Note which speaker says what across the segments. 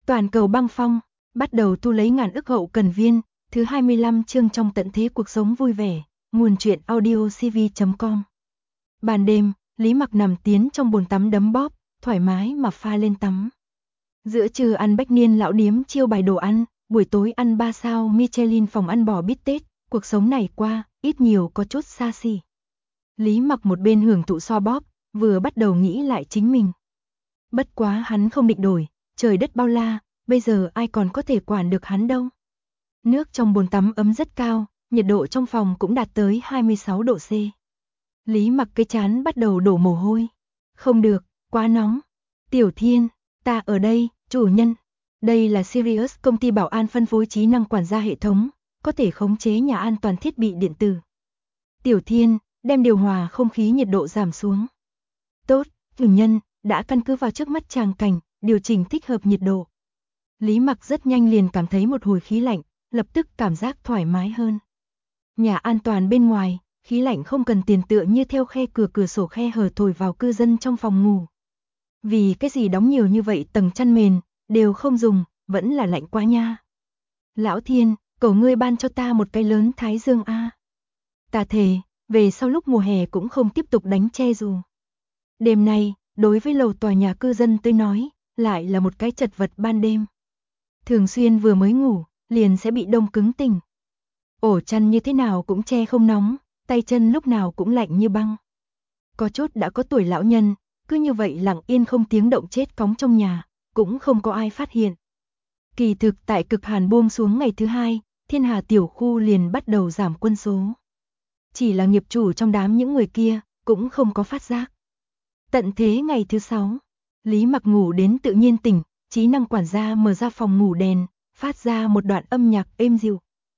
Speaker 1: Toàn cầu băng phong, bắt đầu thu lấy ngàn ức hậu cần viên, thứ 25 chương trong tận thế cuộc sống vui vẻ, nguồn truyện audiocv.com. Ban đêm, Lý Mặc nằm tiến trong bồn tắm đấm bóp, thoải mái mà pha lên tắm. Giữa trưa ăn bách niên lão điếm chiêu bài đồ ăn, buổi tối ăn 3 sao Michelin phòng ăn bò bít tết, cuộc sống này qua, ít nhiều có chút xa xỉ. Lý Mặc một bên hưởng thụ xoa bóp, vừa bắt đầu nghĩ lại chính mình. Bất quá hắn không định đổi, trời đất bao la, bây giờ ai còn có thể quản được hắn đâu. Nước trong bồn tắm ấm rất cao, nhiệt độ trong phòng cũng đạt tới 26 độ C. Lý Mặc cái trán bắt đầu đổ mồ hôi. Không được, quá nóng. Tiểu Thiên, ta ở đây, chủ nhân. Đây là Sirius, công ty bảo an phân phối trí năng quản gia hệ thống, có thể khống chế nhà an toàn thiết bị điện tử. Tiểu Thiên, đem điều hòa không khí nhiệt độ giảm xuống. Tốt, chủ nhân, đã căn cứ vào trước mắt tràng cảnh, điều chỉnh thích hợp nhiệt độ. Lý Mặc rất nhanh liền cảm thấy một hồi khí lạnh, lập tức cảm giác thoải mái hơn. Nhà an toàn bên ngoài, khí lạnh không cần tiền tựa như theo khe cửa sổ khe hở thổi vào cư dân trong phòng ngủ. Vì cái gì đóng nhiều như vậy tầng chăn mền, đều không dùng, vẫn là lạnh quá nha. Lão Thiên, cầu ngươi ban cho ta một cái lớn thái dương a. Ta thề, về sau lúc mùa hè cũng không tiếp tục đánh che dù. Đêm nay, đối với lầu tòa nhà cư dân tới nói, lại là một cái chật vật ban đêm. Thường xuyên vừa mới ngủ, liền sẽ bị đông cứng tỉnh. Ổ chăn như thế nào cũng che không nóng, tay chân lúc nào cũng lạnh như băng. Có chút đã có tuổi lão nhân, cứ như vậy lặng yên không tiếng động chết cóng trong nhà, cũng không có ai phát hiện. Kỳ thực tại cực hàn buông xuống ngày thứ hai, Thiên Hà tiểu khu liền bắt đầu giảm quân số. Chỉ là nghiệp chủ trong đám những người kia, cũng không có phát giác. Tận thế ngày thứ 6, Lý Mặc ngủ đến tự nhiên tỉnh, trí năng quản gia mở ra phòng ngủ đèn, phát ra một đoạn âm nhạc êm dịu.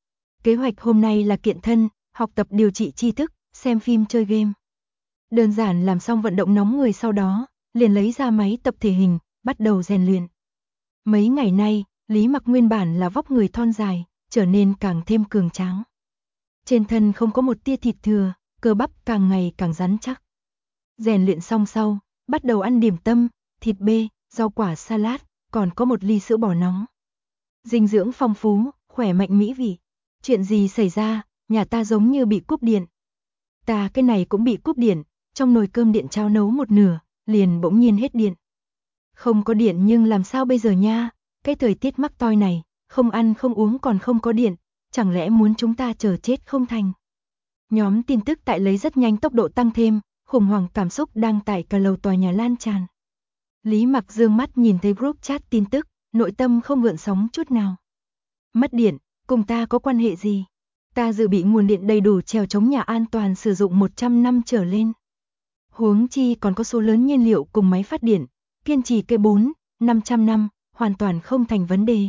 Speaker 1: Kế hoạch hôm nay là kiện thân, học tập điều trị tri thức, xem phim chơi game. Đơn giản làm xong vận động nóng người sau đó, liền lấy ra máy tập thể hình, bắt đầu rèn luyện. Mấy ngày nay, Lý Mặc nguyên bản là vóc người thon dài, trở nên càng thêm cường tráng. Trên thân không có một tia thịt thừa, cơ bắp càng ngày càng rắn chắc. Rèn luyện xong sau, bắt đầu ăn điểm tâm, thịt bê, rau quả salad, còn có một ly sữa bò nóng. Dinh dưỡng phong phú, khỏe mạnh mỹ vị. Chuyện gì xảy ra, nhà ta giống như bị cúp điện. Ta cái này cũng bị cúp điện, trong nồi cơm điện cháo nấu một nửa, liền bỗng nhiên hết điện. Không có điện nhưng làm sao bây giờ nha, cái thời tiết mắc toi này, không ăn không uống còn không có điện, chẳng lẽ muốn chúng ta chờ chết không thành. Nhóm tin tức tại lấy rất nhanh tốc độ tăng thêm, khủng hoảng cảm xúc đang tại cả lầu tòa nhà lan tràn. Lý Mặc dương mắt nhìn thấy group chat tin tức, nội tâm không gợn sóng chút nào. Mất điện, cùng ta có quan hệ gì? Ta dự bị nguồn điện đầy đủ trèo chống nhà an toàn sử dụng 100 năm trở lên. Huống chi còn có số lớn nhiên liệu cùng máy phát điện, kiên trì cây 4-500 năm, hoàn toàn không thành vấn đề.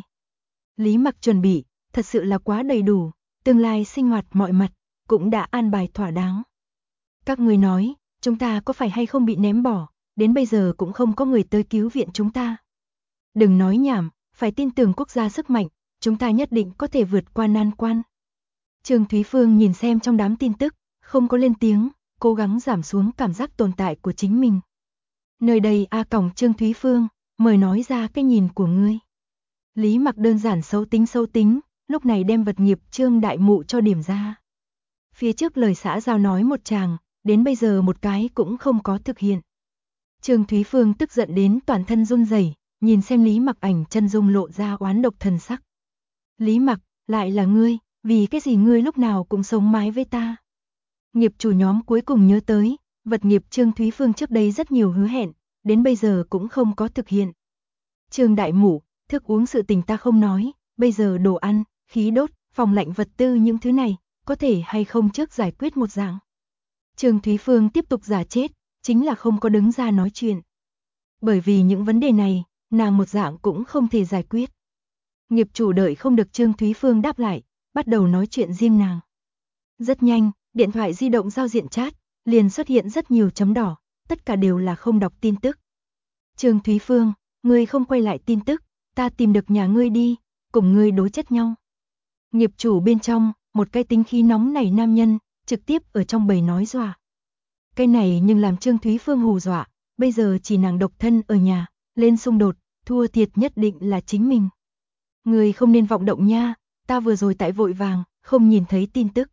Speaker 1: Lý Mặc chuẩn bị, thật sự là quá đầy đủ, tương lai sinh hoạt mọi mặt, cũng đã an bài thỏa đáng. Các người nói, chúng ta có phải hay không bị ném bỏ, đến bây giờ cũng không có người tới cứu viện chúng ta. Đừng nói nhảm, phải tin tưởng quốc gia sức mạnh, chúng ta nhất định có thể vượt qua nan quan. Trương Thúy Phương nhìn xem trong đám tin tức, không có lên tiếng, cố gắng giảm xuống cảm giác tồn tại của chính mình. Nơi đây cổng Trương Thúy Phương, mời nói ra cái nhìn của ngươi. Lý Mặc đơn giản xấu tính, lúc này đem vật nghiệp Trương Đại Mụ cho điểm ra. Phía trước lời xã giao nói một tràng, đến bây giờ một cái cũng không có thực hiện. Trương Thúy Phương tức giận đến toàn thân run rẩy, nhìn xem Lý Mặc ảnh chân dung lộ ra oán độc thần sắc. Lý Mặc, lại là ngươi, vì cái gì ngươi lúc nào cũng sống mái với ta? Nghiệp chủ nhóm cuối cùng nhớ tới, vật nghiệp Trương Thúy Phương trước đây rất nhiều hứa hẹn, đến bây giờ cũng không có thực hiện. Trương Đại Mụ, thức uống sự tình ta không nói, bây giờ đồ ăn, khí đốt, phòng lạnh vật tư những thứ này, có thể hay không trước giải quyết một dạng. Trương Thúy Phương tiếp tục giả chết, chính là không có đứng ra nói chuyện. Bởi vì những vấn đề này, nàng một dạng cũng không thể giải quyết. Nghiệp chủ đợi không được Trương Thúy Phương đáp lại, bắt đầu nói chuyện riêng nàng. Rất nhanh, điện thoại di động giao diện chat, liền xuất hiện rất nhiều chấm đỏ, tất cả đều là không đọc tin tức. Trương Thúy Phương, ngươi không quay lại tin tức, ta tìm được nhà ngươi đi, cùng ngươi đối chất nhau. Nghiệp chủ bên trong, một cái tính khí nóng nảy nam nhân, trực tiếp ở trong bầy nói dọa. Cái này nhưng làm Trương Thúy Phương hù dọa, bây giờ chỉ nàng độc thân ở nhà, lên xung đột, thua thiệt nhất định là chính mình. Người không nên vọng động nha, ta vừa rồi tại vội vàng, không nhìn thấy tin tức.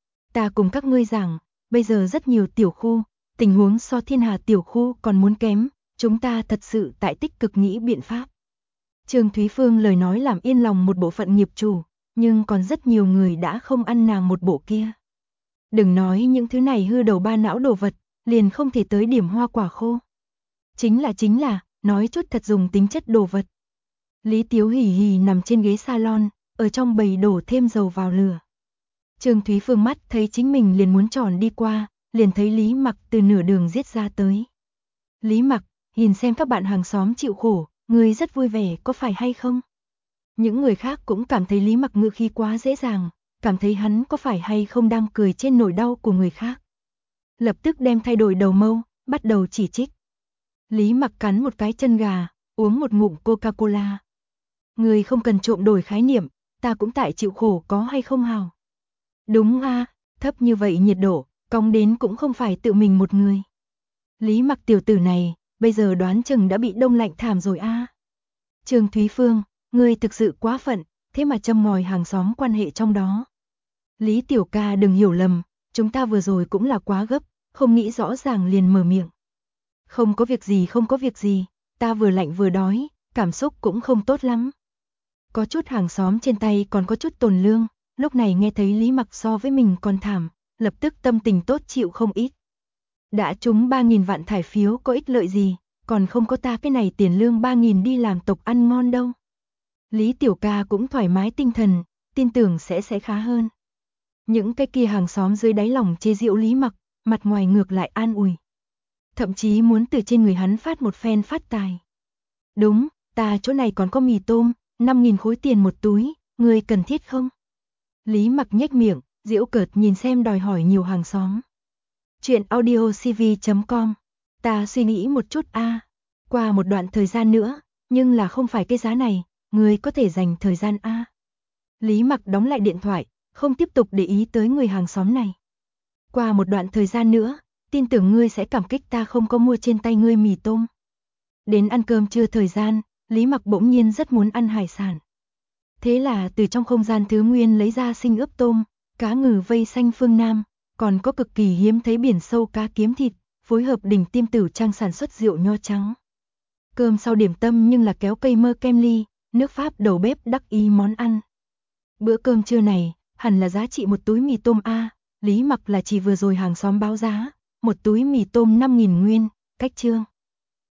Speaker 1: Ta cùng các ngươi giảng, bây giờ rất nhiều tiểu khu, tình huống so thiên hà tiểu khu còn muốn kém, chúng ta thật sự tại tích cực nghĩ biện pháp. Trương Thúy Phương lời nói làm yên lòng một bộ phận nghiệp chủ, nhưng còn rất nhiều người đã không ăn nàng một bộ kia. Đừng nói những thứ này hư đầu ba não đồ vật, liền không thể tới điểm hoa quả khô. Chính là, nói chút thật dùng tính chất đồ vật. Lý Tiếu hì hì nằm trên ghế salon, ở trong bầy đổ thêm dầu vào lửa. Trương Thúy Phương mắt thấy chính mình liền muốn tròn đi qua, liền thấy Lý Mặc từ nửa đường giết ra tới. Lý Mặc, nhìn xem các bạn hàng xóm chịu khổ, người rất vui vẻ có phải hay không? Những người khác cũng cảm thấy Lý Mặc ngữ khí quá dễ dàng, cảm thấy hắn có phải hay không đang cười trên nỗi đau của người khác. Lập tức đem thay đổi đầu mâu, bắt đầu chỉ trích. Lý Mặc cắn một cái chân gà, uống một ngụm Coca-Cola. Người không cần trộm đổi khái niệm, ta cũng tại chịu khổ có hay không hào. Đúng a, thấp như vậy nhiệt độ, cong đến cũng không phải tự mình một người. Lý Mặc tiểu tử này, bây giờ đoán chừng đã bị đông lạnh thảm rồi a. Trương Thúy Phương, ngươi thực sự quá phận, thế mà châm ngòi hàng xóm quan hệ trong đó. Lý tiểu ca đừng hiểu lầm, chúng ta vừa rồi cũng là quá gấp, không nghĩ rõ ràng liền mở miệng. Không có việc gì, ta vừa lạnh vừa đói, cảm xúc cũng không tốt lắm. Có chút hàng xóm trên tay còn có chút tồn lương, lúc này nghe thấy Lý Mặc so với mình còn thảm, lập tức tâm tình tốt chịu không ít. Đã trúng 3.000 vạn thải phiếu có ích lợi gì, còn không có ta cái này tiền lương 3.000 đi làm tộc ăn ngon đâu. Lý tiểu ca cũng thoải mái tinh thần, tin tưởng sẽ khá hơn. Những cái kia hàng xóm dưới đáy lòng chê giễu Lý Mặc, mặt ngoài ngược lại an ủi. Thậm chí muốn từ trên người hắn phát một phen phát tài. Đúng, ta chỗ này còn có mì tôm, 5.000 khối tiền một túi, người cần thiết không? Lý Mặc nhếch miệng, giễu cợt nhìn xem đòi hỏi nhiều hàng xóm. Chuyện audiocv.com. Ta suy nghĩ một chút a, qua một đoạn thời gian nữa, nhưng là không phải cái giá này, người có thể dành thời gian a. Lý Mặc đóng lại điện thoại, không tiếp tục để ý tới người hàng xóm này. Qua một đoạn thời gian nữa, tin tưởng ngươi sẽ cảm kích ta không có mua trên tay ngươi mì tôm. Đến ăn cơm trưa thời gian, Lý Mặc bỗng nhiên rất muốn ăn hải sản. Thế là từ trong không gian thứ nguyên lấy ra sinh ướp tôm, cá ngừ vây xanh phương Nam, còn có cực kỳ hiếm thấy biển sâu cá kiếm thịt, phối hợp đỉnh Tiêm Tử Trang sản xuất rượu nho trắng. Cơm sau điểm tâm nhưng là kéo cây mơ kem ly, nước Pháp đầu bếp đắc ý món ăn. Bữa cơm trưa này, hẳn là giá trị một túi mì tôm a, Lý Mặc là chỉ vừa rồi hàng xóm báo giá, một túi mì tôm 5.000 nguyên, cách trương.